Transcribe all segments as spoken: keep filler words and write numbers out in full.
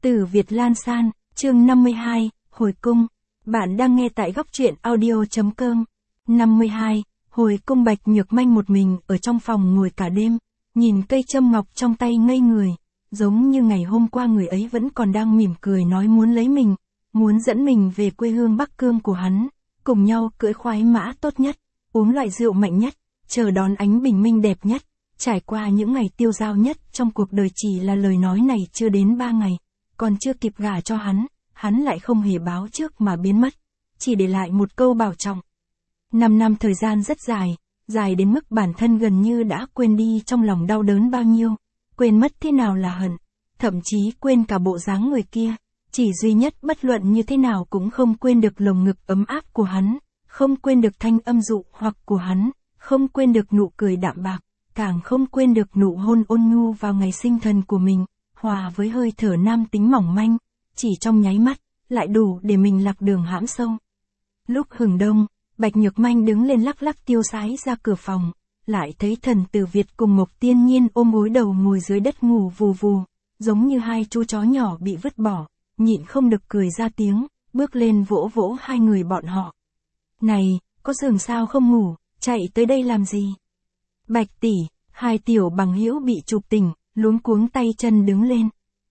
Từ Việt Lan San, chương năm mươi hai, Hồi cung. Bạn đang nghe tại góc truyện audio chấm com. năm mươi hai, Hồi cung. Bạch Nhược Manh một mình ở trong phòng ngồi cả đêm, nhìn cây châm ngọc trong tay ngây người, giống như ngày hôm qua người ấy vẫn còn đang mỉm cười nói muốn lấy mình, muốn dẫn mình về quê hương Bắc Cương của hắn, cùng nhau cưỡi khoái mã tốt nhất, uống loại rượu mạnh nhất, chờ đón ánh bình minh đẹp nhất, trải qua những ngày tiêu dao nhất trong cuộc đời. Chỉ là lời nói này chưa đến ba ngày, còn chưa kịp gả cho hắn, hắn lại không hề báo trước mà biến mất, chỉ để lại một câu bảo trọng. Năm năm thời gian rất dài, dài đến mức bản thân gần như đã quên đi trong lòng đau đớn bao nhiêu, quên mất thế nào là hận, thậm chí quên cả bộ dáng người kia, chỉ duy nhất bất luận như thế nào cũng không quên được lồng ngực ấm áp của hắn, không quên được thanh âm dụ hoặc của hắn, không quên được nụ cười đạm bạc, càng không quên được nụ hôn ôn nhu vào ngày sinh thần của mình, hòa với hơi thở nam tính mỏng manh, chỉ trong nháy mắt, lại đủ để mình lạc đường hãm sâu. Lúc hừng đông, Bạch Nhược Manh đứng lên lắc lắc tiêu sái ra cửa phòng, lại thấy Thần Tử Việt cùng Mộc Tiên Nhiên ôm gối đầu ngồi dưới đất ngủ vù vù, giống như hai chú chó nhỏ bị vứt bỏ, nhịn không được cười ra tiếng, bước lên vỗ vỗ hai người bọn họ. Này, có giường sao không ngủ, chạy tới đây làm gì? Bạch tỷ, hai tiểu bằng hữu bị chụp tỉnh, luống cuống tay chân đứng lên.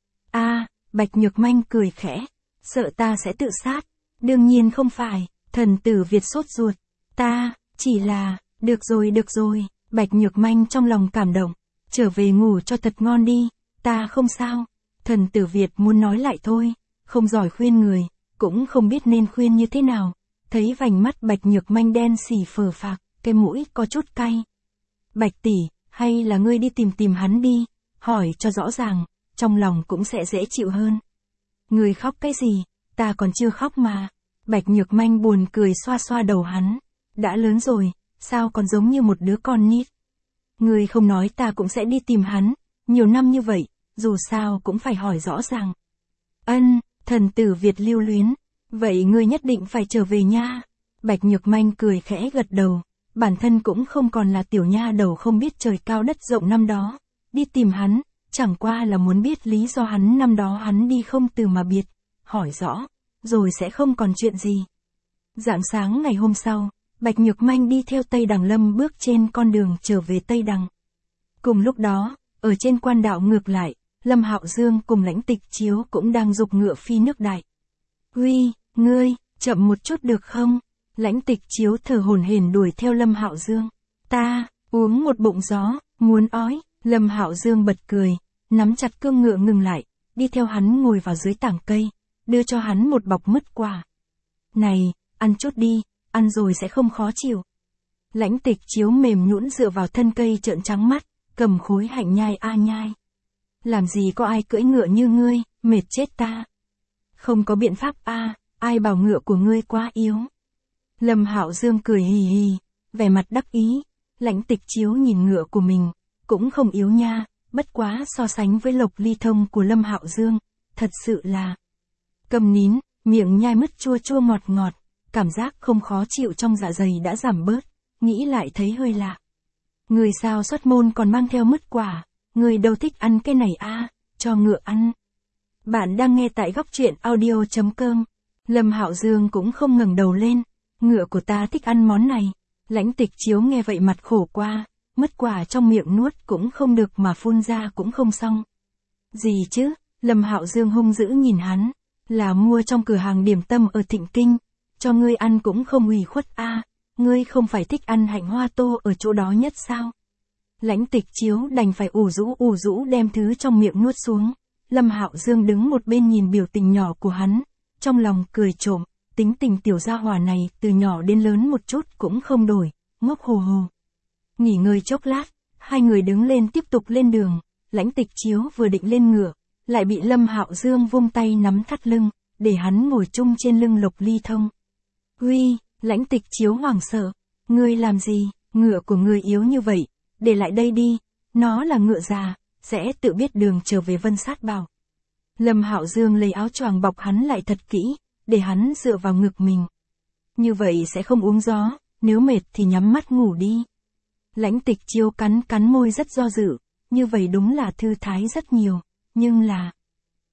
A, Bạch Nhược Manh cười khẽ, sợ ta sẽ tự sát, đương nhiên không phải. Thần Tử Việt sốt ruột, ta, chỉ là, được rồi được rồi, Bạch Nhược Manh trong lòng cảm động, trở về ngủ cho thật ngon đi, ta không sao. Thần Tử Việt muốn nói lại thôi, không giỏi khuyên người, cũng không biết nên khuyên như thế nào, thấy vành mắt Bạch Nhược Manh đen xỉ phờ phạc, cái mũi có chút cay. Bạch tỷ, hay là ngươi đi tìm tìm hắn đi, hỏi cho rõ ràng, trong lòng cũng sẽ dễ chịu hơn. Ngươi khóc cái gì, ta còn chưa khóc mà. Bạch Nhược Manh buồn cười xoa xoa đầu hắn, đã lớn rồi, sao còn giống như một đứa con nít. Ngươi không nói ta cũng sẽ đi tìm hắn, nhiều năm như vậy, dù sao cũng phải hỏi rõ ràng. Ân, Thần Tử Việt lưu luyến, vậy ngươi nhất định phải trở về nha. Bạch Nhược Manh cười khẽ gật đầu, bản thân cũng không còn là tiểu nha đầu không biết trời cao đất rộng năm đó, đi tìm hắn, chẳng qua là muốn biết lý do hắn năm đó hắn đi không từ mà biệt, hỏi rõ, rồi sẽ không còn chuyện gì. Rạng sáng ngày hôm sau, Bạch Nhược Manh đi theo Tây Đằng Lâm bước trên con đường trở về Tây Đằng. Cùng lúc đó, ở trên quan đạo ngược lại, Lâm Hạo Dương cùng Lãnh Tịch Chiếu cũng đang giục ngựa phi nước đại. Uy, ngươi, chậm một chút được không? Lãnh Tịch Chiếu thở hổn hển đuổi theo Lâm Hạo Dương. Ta, uống một bụng gió, muốn ói. Lâm Hạo Dương bật cười, nắm chặt cương ngựa ngừng lại, đi theo hắn ngồi vào dưới tảng cây, đưa cho hắn một bọc mứt quả. Này, ăn chút đi, ăn rồi sẽ không khó chịu. Lãnh Tịch Chiếu mềm nhũn dựa vào thân cây trợn trắng mắt, cầm khối hạnh nhai a nhai. Làm gì có ai cưỡi ngựa như ngươi, mệt chết ta. Không có biện pháp a, ai bảo ngựa của ngươi quá yếu. Lâm Hạo Dương cười hì hì, vẻ mặt đắc ý. Lãnh Tịch Chiếu nhìn ngựa của mình, cũng không yếu nha, bất quá so sánh với Lộc Ly Thông của Lâm Hạo Dương, thật sự là cầm nín, miệng nhai mứt chua chua ngọt ngọt, cảm giác không khó chịu trong dạ dày đã giảm bớt, nghĩ lại thấy hơi lạ. Người sao xuất môn còn mang theo mứt quả, người đâu thích ăn cái này a, cho ngựa ăn. Bạn đang nghe tại góc truyện audio chấm com. Lâm Hạo Dương cũng không ngẩng đầu lên, ngựa của ta thích ăn món này. Lãnh Tịch Chiếu nghe vậy mặt khổ qua, mứt quả trong miệng nuốt cũng không được mà phun ra cũng không xong. Gì chứ? Lâm Hạo Dương hung dữ nhìn hắn, là mua trong cửa hàng điểm tâm ở Thịnh Kinh, cho ngươi ăn cũng không ủy khuất a, ngươi không phải thích ăn hạnh hoa tô ở chỗ đó nhất sao? Lãnh Tịch Chiếu đành phải ủ rũ ủ rũ đem thứ trong miệng nuốt xuống. Lâm Hạo Dương đứng một bên nhìn biểu tình nhỏ của hắn, trong lòng cười trộm, tính tình tiểu gia hỏa này từ nhỏ đến lớn một chút cũng không đổi, ngốc hồ hồ. Nghỉ ngơi chốc lát, hai người đứng lên tiếp tục lên đường. Lãnh Tịch Chiếu vừa định lên ngựa, lại bị Lâm Hạo Dương vung tay nắm thắt lưng, để hắn ngồi chung trên lưng Lộc Ly Thông. Uy, Lãnh Tịch Chiếu hoảng sợ, ngươi làm gì, ngựa của ngươi yếu như vậy, để lại đây đi, nó là ngựa già, sẽ tự biết đường trở về Vân Sát Bảo. Lâm Hạo Dương lấy áo choàng bọc hắn lại thật kỹ, để hắn dựa vào ngực mình. Như vậy sẽ không uống gió, nếu mệt thì nhắm mắt ngủ đi. Lãnh Tịch Chiếu cắn cắn môi rất do dự, như vậy đúng là thư thái rất nhiều, nhưng là...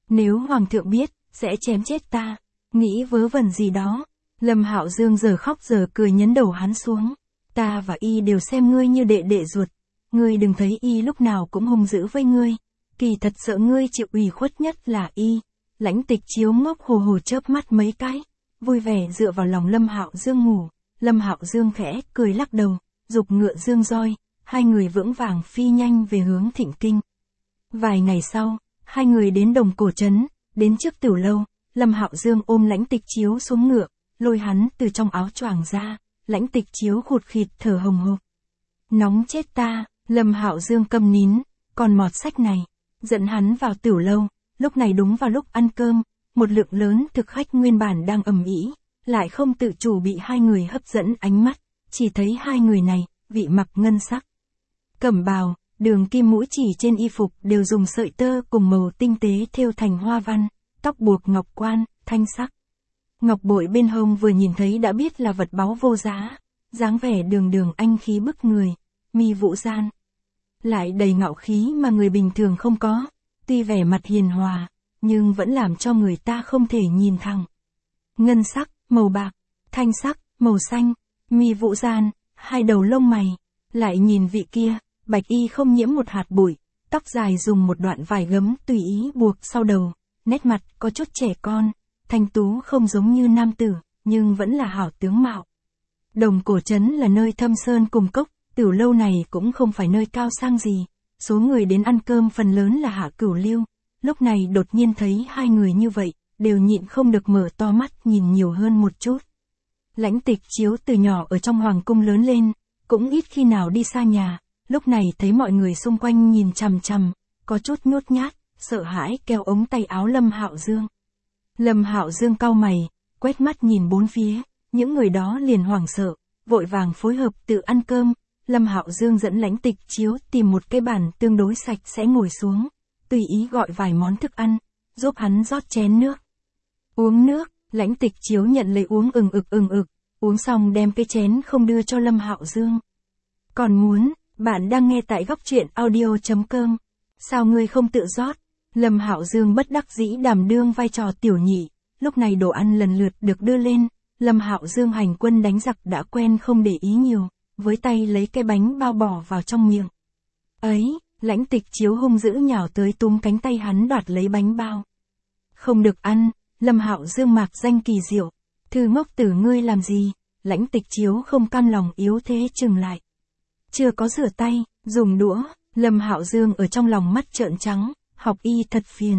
Nếu hoàng thượng biết, sẽ chém chết ta. Nghĩ vớ vẩn gì đó. Lâm Hạo Dương giờ khóc giờ cười nhấn đầu hắn xuống. Ta và y đều xem ngươi như đệ đệ ruột. Ngươi đừng thấy y lúc nào cũng hung dữ với ngươi. Kỳ thật sợ ngươi chịu ủy khuất nhất là y. Lãnh Tịch Chiếu ngốc hồ hồ chớp mắt mấy cái, vui vẻ dựa vào lòng Lâm Hạo Dương ngủ. Lâm Hạo Dương khẽ cười lắc đầu, giục ngựa dương roi, hai người vững vàng phi nhanh về hướng Thịnh Kinh. Vài ngày sau, hai người đến Đồng Cổ trấn, đến trước tiểu lâu, Lâm Hạo Dương ôm Lãnh Tịch Chiếu xuống ngựa, lôi hắn từ trong áo choàng ra, Lãnh Tịch Chiếu khụt khịt thở hồng hộc. Nóng chết ta, Lâm Hạo Dương câm nín, còn mọt sách này, dẫn hắn vào tiểu lâu, lúc này đúng vào lúc ăn cơm, một lượng lớn thực khách nguyên bản đang ầm ĩ, lại không tự chủ bị hai người hấp dẫn ánh mắt, chỉ thấy hai người này, vị mặc ngân sắc. Cẩm bào, đường kim mũi chỉ trên y phục đều dùng sợi tơ cùng màu tinh tế thêu thành hoa văn, tóc buộc ngọc quan, thanh sắc. Ngọc bội bên hông vừa nhìn thấy đã biết là vật báu vô giá, dáng vẻ đường đường anh khí bức người, mi vũ gian. Lại đầy ngạo khí mà người bình thường không có, tuy vẻ mặt hiền hòa, nhưng vẫn làm cho người ta không thể nhìn thẳng. Ngân sắc, màu bạc, thanh sắc, màu xanh, mi vũ gian, hai đầu lông mày, lại nhìn vị kia, bạch y không nhiễm một hạt bụi, tóc dài dùng một đoạn vải gấm tùy ý buộc sau đầu, nét mặt có chút trẻ con, thanh tú không giống như nam tử, nhưng vẫn là hảo tướng mạo. Đồng Cổ trấn là nơi thâm sơn cùng cốc, tiểu lâu này cũng không phải nơi cao sang gì, số người đến ăn cơm phần lớn là hạ cửu lưu, lúc này đột nhiên thấy hai người như vậy, đều nhịn không được mở to mắt nhìn nhiều hơn một chút. Lãnh Tịch Chiếu từ nhỏ ở trong hoàng cung lớn lên, cũng ít khi nào đi xa nhà, lúc này thấy mọi người xung quanh nhìn chằm chằm, có chút nhút nhát, sợ hãi kéo ống tay áo Lâm Hạo Dương. Lâm Hạo Dương cau mày, quét mắt nhìn bốn phía, những người đó liền hoảng sợ, vội vàng phối hợp tự ăn cơm. Lâm Hạo Dương dẫn Lãnh Tịch Chiếu tìm một cái bàn tương đối sạch sẽ ngồi xuống, tùy ý gọi vài món thức ăn, giúp hắn rót chén nước. Uống nước, Lãnh Tịch Chiếu nhận lấy uống ừng ực ừng ực, uống xong đem cái chén không đưa cho Lâm Hạo Dương. Còn muốn, bạn đang nghe tại góc truyện audio chấm com. Sao ngươi không tự rót? Lâm Hạo Dương bất đắc dĩ đảm đương vai trò tiểu nhị, lúc này đồ ăn lần lượt được đưa lên, Lâm Hạo Dương hành quân đánh giặc đã quen không để ý nhiều, với tay lấy cái bánh bao bỏ vào trong miệng. Ấy, Lãnh Tịch Chiếu hung dữ nhào tới túm cánh tay hắn đoạt lấy bánh bao. Không được ăn, Lâm Hạo Dương mạc danh kỳ diệu, thư ngốc tử ngươi làm gì? Lãnh Tịch Chiếu không cam lòng yếu thế chừng lại. Chưa có rửa tay, dùng đũa, Lâm Hạo Dương ở trong lòng mắt trợn trắng, học y thật phiền.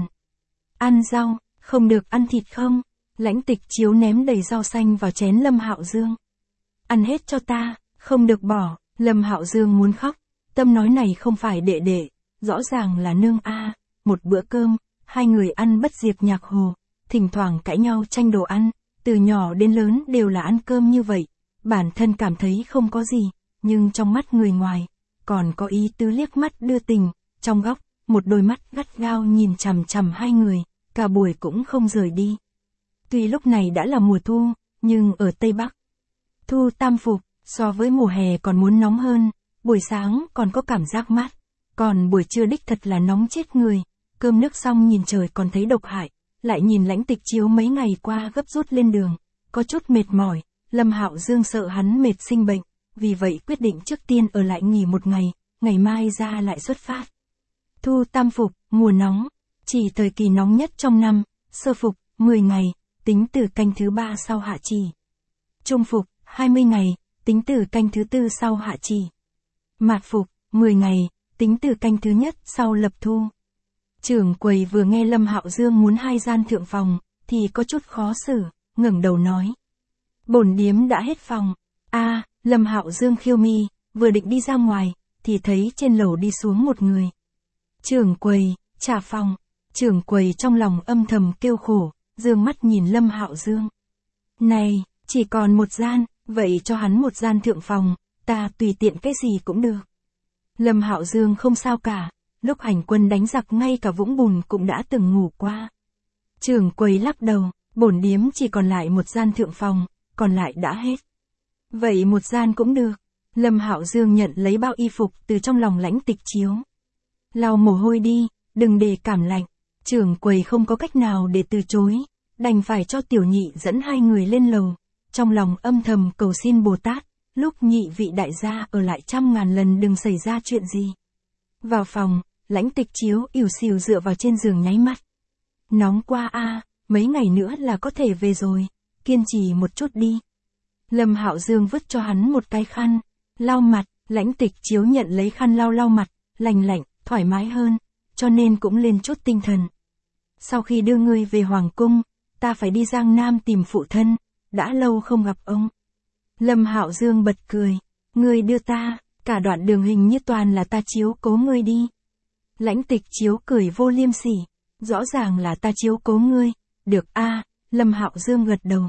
Ăn rau, không được ăn thịt không? Lãnh Tịch Chiếu ném đầy rau xanh vào chén Lâm Hạo Dương. Ăn hết cho ta, không được bỏ. Lâm Hạo Dương muốn khóc, tâm nói này không phải đệ đệ, rõ ràng là nương a. Một bữa cơm, hai người ăn bất diệt nhạc hồ, thỉnh thoảng cãi nhau tranh đồ ăn, từ nhỏ đến lớn đều là ăn cơm như vậy, bản thân cảm thấy không có gì, nhưng trong mắt người ngoài, còn có ý tứ liếc mắt đưa tình, trong góc, một đôi mắt gắt gao nhìn chằm chằm hai người, cả buổi cũng không rời đi. Tuy lúc này đã là mùa thu, nhưng ở Tây Bắc, thu tam phục, so với mùa hè còn muốn nóng hơn, buổi sáng còn có cảm giác mát, còn buổi trưa đích thật là nóng chết người, cơm nước xong nhìn trời còn thấy độc hại, lại nhìn Lãnh Tịch Chiếu mấy ngày qua gấp rút lên đường, có chút mệt mỏi, Lâm Hạo Dương sợ hắn mệt sinh bệnh, vì vậy quyết định trước tiên ở lại nghỉ một ngày, ngày mai ra lại xuất phát. Thu tam phục, mùa nóng, chỉ thời kỳ nóng nhất trong năm, sơ phục, mười ngày, tính từ canh thứ ba sau hạ chỉ. Trung phục, hai mươi ngày, tính từ canh thứ tư sau hạ chỉ. Mạt phục, mười ngày, tính từ canh thứ nhất sau lập thu. Trưởng quầy vừa nghe Lâm Hạo Dương muốn hai gian thượng phòng, thì có chút khó xử, ngẩng đầu nói. Bổn điếm đã hết phòng. A, Lâm Hạo Dương khiêu mi, vừa định đi ra ngoài, thì thấy trên lầu đi xuống một người. Trưởng quầy, trả phòng. Trưởng quầy trong lòng âm thầm kêu khổ, dương mắt nhìn Lâm Hạo Dương. Này, chỉ còn một gian, vậy cho hắn một gian thượng phòng, ta tùy tiện cái gì cũng được. Lâm Hạo Dương không sao cả, lúc hành quân đánh giặc ngay cả vũng bùn cũng đã từng ngủ qua. Trưởng quầy lắc đầu, bổn điếm chỉ còn lại một gian thượng phòng, còn lại đã hết. Vậy một gian cũng được. Lâm Hạo Dương nhận lấy bao y phục từ trong lòng Lãnh Tịch Chiếu. Lau mồ hôi đi, đừng để cảm lạnh. Trưởng quầy không có cách nào để từ chối, đành phải cho tiểu nhị dẫn hai người lên lầu, trong lòng âm thầm cầu xin Bồ Tát, lúc nhị vị đại gia ở lại trăm ngàn lần đừng xảy ra chuyện gì. Vào phòng, Lãnh Tịch Chiếu ỉu xìu dựa vào trên giường nháy mắt. Nóng quá a, mấy ngày nữa là có thể về rồi, kiên trì một chút đi. Lâm Hạo Dương vứt cho hắn một cái khăn, lau mặt, Lãnh Tịch Chiếu nhận lấy khăn lau lau mặt, lành lạnh, thoải mái hơn, cho nên cũng lên chút tinh thần. Sau khi đưa ngươi về Hoàng Cung, ta phải đi Giang Nam tìm phụ thân, đã lâu không gặp ông. Lâm Hạo Dương bật cười, ngươi đưa ta, cả đoạn đường hình như toàn là ta chiếu cố ngươi đi. Lãnh Tịch Chiếu cười vô liêm sỉ, rõ ràng là ta chiếu cố ngươi, được a, Lâm Hạo Dương gật đầu.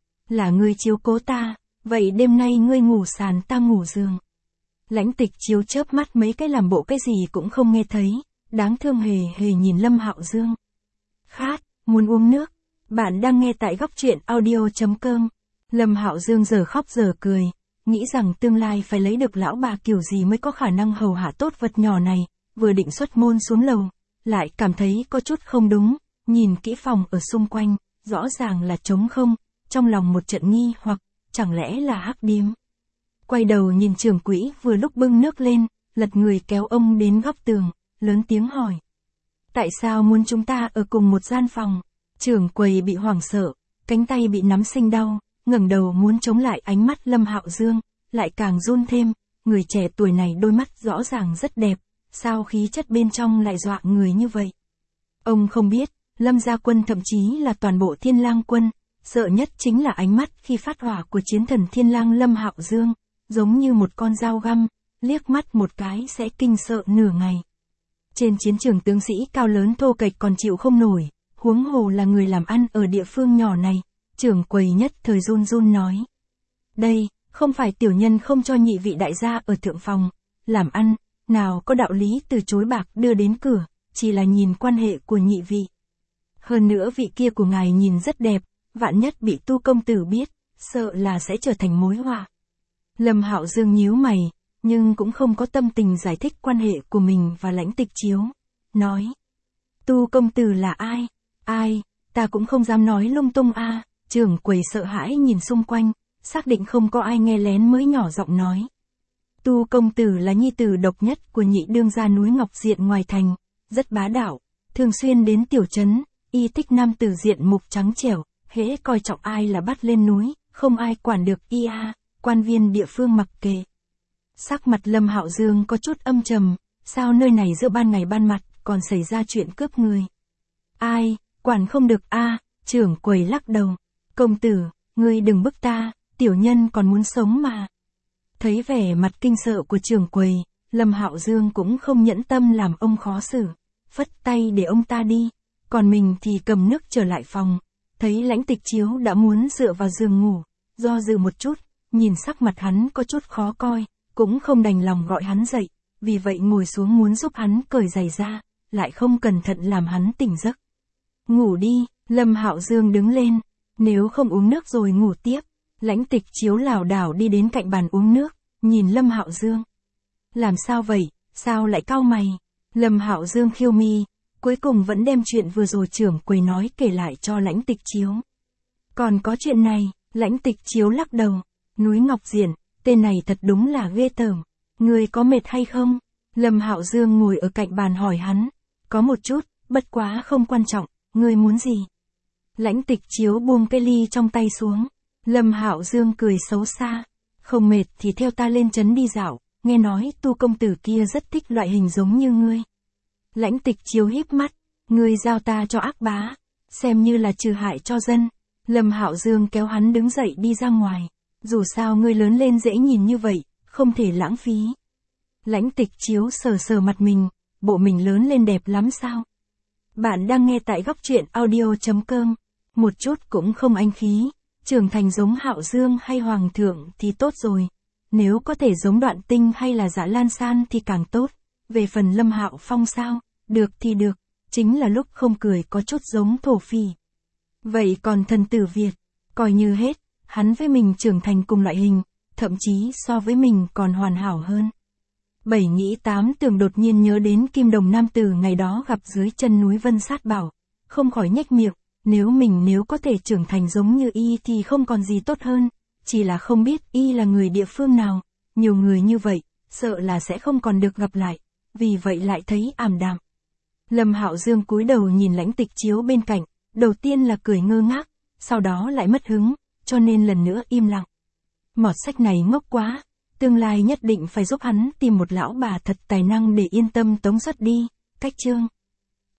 Là ngươi chiếu cố ta, vậy đêm nay ngươi ngủ sàn ta ngủ giường. Lãnh Tịch Chiếu chớp mắt mấy cái làm bộ cái gì cũng không nghe thấy, đáng thương hề hề nhìn Lâm Hạo Dương. Khát, muốn uống nước. Bạn đang nghe tại góc truyện audio chấm com. Lâm Hạo Dương giờ khóc giờ cười, nghĩ rằng tương lai phải lấy được lão bà kiểu gì mới có khả năng hầu hạ tốt vật nhỏ này, vừa định xuất môn xuống lầu, lại cảm thấy có chút không đúng, nhìn kỹ phòng ở xung quanh, rõ ràng là trống không, trong lòng một trận nghi hoặc, chẳng lẽ là hắc điếm. Quay đầu nhìn trưởng quỹ vừa lúc bưng nước lên, lật người kéo ông đến góc tường, lớn tiếng hỏi. Tại sao muốn chúng ta ở cùng một gian phòng? Trưởng quầy bị hoảng sợ, cánh tay bị nắm sinh đau, ngẩng đầu muốn chống lại ánh mắt Lâm Hạo Dương, lại càng run thêm, người trẻ tuổi này đôi mắt rõ ràng rất đẹp, sao khí chất bên trong lại dọa người như vậy? Ông không biết, Lâm gia quân thậm chí là toàn bộ Thiên Lang quân, sợ nhất chính là ánh mắt khi phát hỏa của chiến thần Thiên Lang Lâm Hạo Dương, giống như một con dao găm, liếc mắt một cái sẽ kinh sợ nửa ngày. Trên chiến trường tướng sĩ cao lớn thô kệch còn chịu không nổi, huống hồ là người làm ăn ở địa phương nhỏ này, trưởng quầy nhất thời run run nói. Đây, không phải tiểu nhân không cho nhị vị đại gia ở thượng phòng, làm ăn, nào có đạo lý từ chối bạc đưa đến cửa, chỉ là nhìn quan hệ của nhị vị. Hơn nữa vị kia của ngài nhìn rất đẹp, vạn nhất bị Tu công tử biết, sợ là sẽ trở thành mối họa. Lâm Hạo Dương nhíu mày, nhưng cũng không có tâm tình giải thích quan hệ của mình và Lãnh Tịch Chiếu, nói. Tu công tử là ai? Ai? Ta cũng không dám nói lung tung a. À. Trưởng quầy sợ hãi nhìn xung quanh, xác định không có ai nghe lén mới nhỏ giọng nói. Tu công tử là nhi tử độc nhất của nhị đương gia núi Ngọc Diện ngoài thành, rất bá đạo, thường xuyên đến tiểu trấn, y thích nam tử diện mục trắng trẻo, hễ coi trọng ai là bắt lên núi, không ai quản được y a, quan viên địa phương mặc kệ. Sắc mặt Lâm Hạo Dương có chút âm trầm, sao nơi này giữa ban ngày ban mặt còn xảy ra chuyện cướp người? Ai, quản không được a, à, trưởng quầy lắc đầu. Công tử, ngươi đừng bức ta, tiểu nhân còn muốn sống mà. Thấy vẻ mặt kinh sợ của trưởng quầy, Lâm Hạo Dương cũng không nhẫn tâm làm ông khó xử, phất tay để ông ta đi, còn mình thì cầm nước trở lại phòng, thấy Lãnh Tịch Chiếu đã muốn dựa vào giường ngủ, do dự một chút, nhìn sắc mặt hắn có chút khó coi, cũng không đành lòng gọi hắn dậy, vì vậy ngồi xuống muốn giúp hắn cởi giày ra, lại không cẩn thận làm hắn tỉnh giấc. Ngủ đi, Lâm Hạo Dương đứng lên, nếu không uống nước rồi ngủ tiếp. Lãnh Tịch Chiếu lảo đảo đi đến cạnh bàn uống nước, nhìn Lâm Hạo Dương. Làm sao vậy, sao lại cau mày? Lâm Hạo Dương khiêu mi, cuối cùng vẫn đem chuyện vừa rồi trưởng quầy nói kể lại cho Lãnh Tịch Chiếu. Còn có chuyện này, Lãnh Tịch Chiếu lắc đầu, núi Ngọc Diện, tên này thật đúng là ghê tởm. Người có mệt hay không? Lâm Hạo Dương ngồi ở cạnh bàn hỏi hắn. Có một chút, bất quá không quan trọng, ngươi muốn gì? Lãnh Tịch Chiếu buông cái ly trong tay xuống. Lâm Hạo Dương cười xấu xa. Không mệt thì theo ta lên trấn đi dạo, nghe nói Tu công tử kia rất thích loại hình giống như ngươi. Lãnh Tịch Chiếu híp mắt. Ngươi giao ta cho ác bá, xem như là trừ hại cho dân. Lâm Hạo Dương kéo hắn đứng dậy đi ra ngoài. Dù sao ngươi lớn lên dễ nhìn như vậy, không thể lãng phí. Lãnh Tịch Chiếu sờ sờ mặt mình, bộ mình lớn lên đẹp lắm sao? Bạn đang nghe tại góc truyện audio chấm com. Một chút cũng không anh khí, trưởng thành giống Hạo Dương hay Hoàng thượng thì tốt rồi. Nếu có thể giống Đoạn Tinh hay là Dạ Lan San thì càng tốt. Về phần Lâm Hạo Phong sao? Được thì được, chính là lúc không cười có chút giống thổ phỉ. Vậy còn thần tử Việt, coi như hết, hắn với mình trưởng thành cùng loại hình, thậm chí so với mình còn hoàn hảo hơn. Bảy nghĩ tám tưởng đột nhiên nhớ đến kim đồng nam tử ngày đó gặp dưới chân núi Vân Sát Bảo. Không khỏi nhếch miệng, nếu mình nếu có thể trưởng thành giống như y thì không còn gì tốt hơn. Chỉ là không biết y là người địa phương nào. Nhiều người như vậy, sợ là sẽ không còn được gặp lại. Vì vậy lại thấy ảm đạm. Lâm Hạo Dương cúi đầu nhìn Lãnh Tịch Chiếu bên cạnh. Đầu tiên là cười ngơ ngác, sau đó lại mất hứng, cho nên lần nữa im lặng. Mọt sách này ngốc quá. Tương lai nhất định phải giúp hắn tìm một lão bà thật tài năng để yên tâm tống xuất đi. Cách chương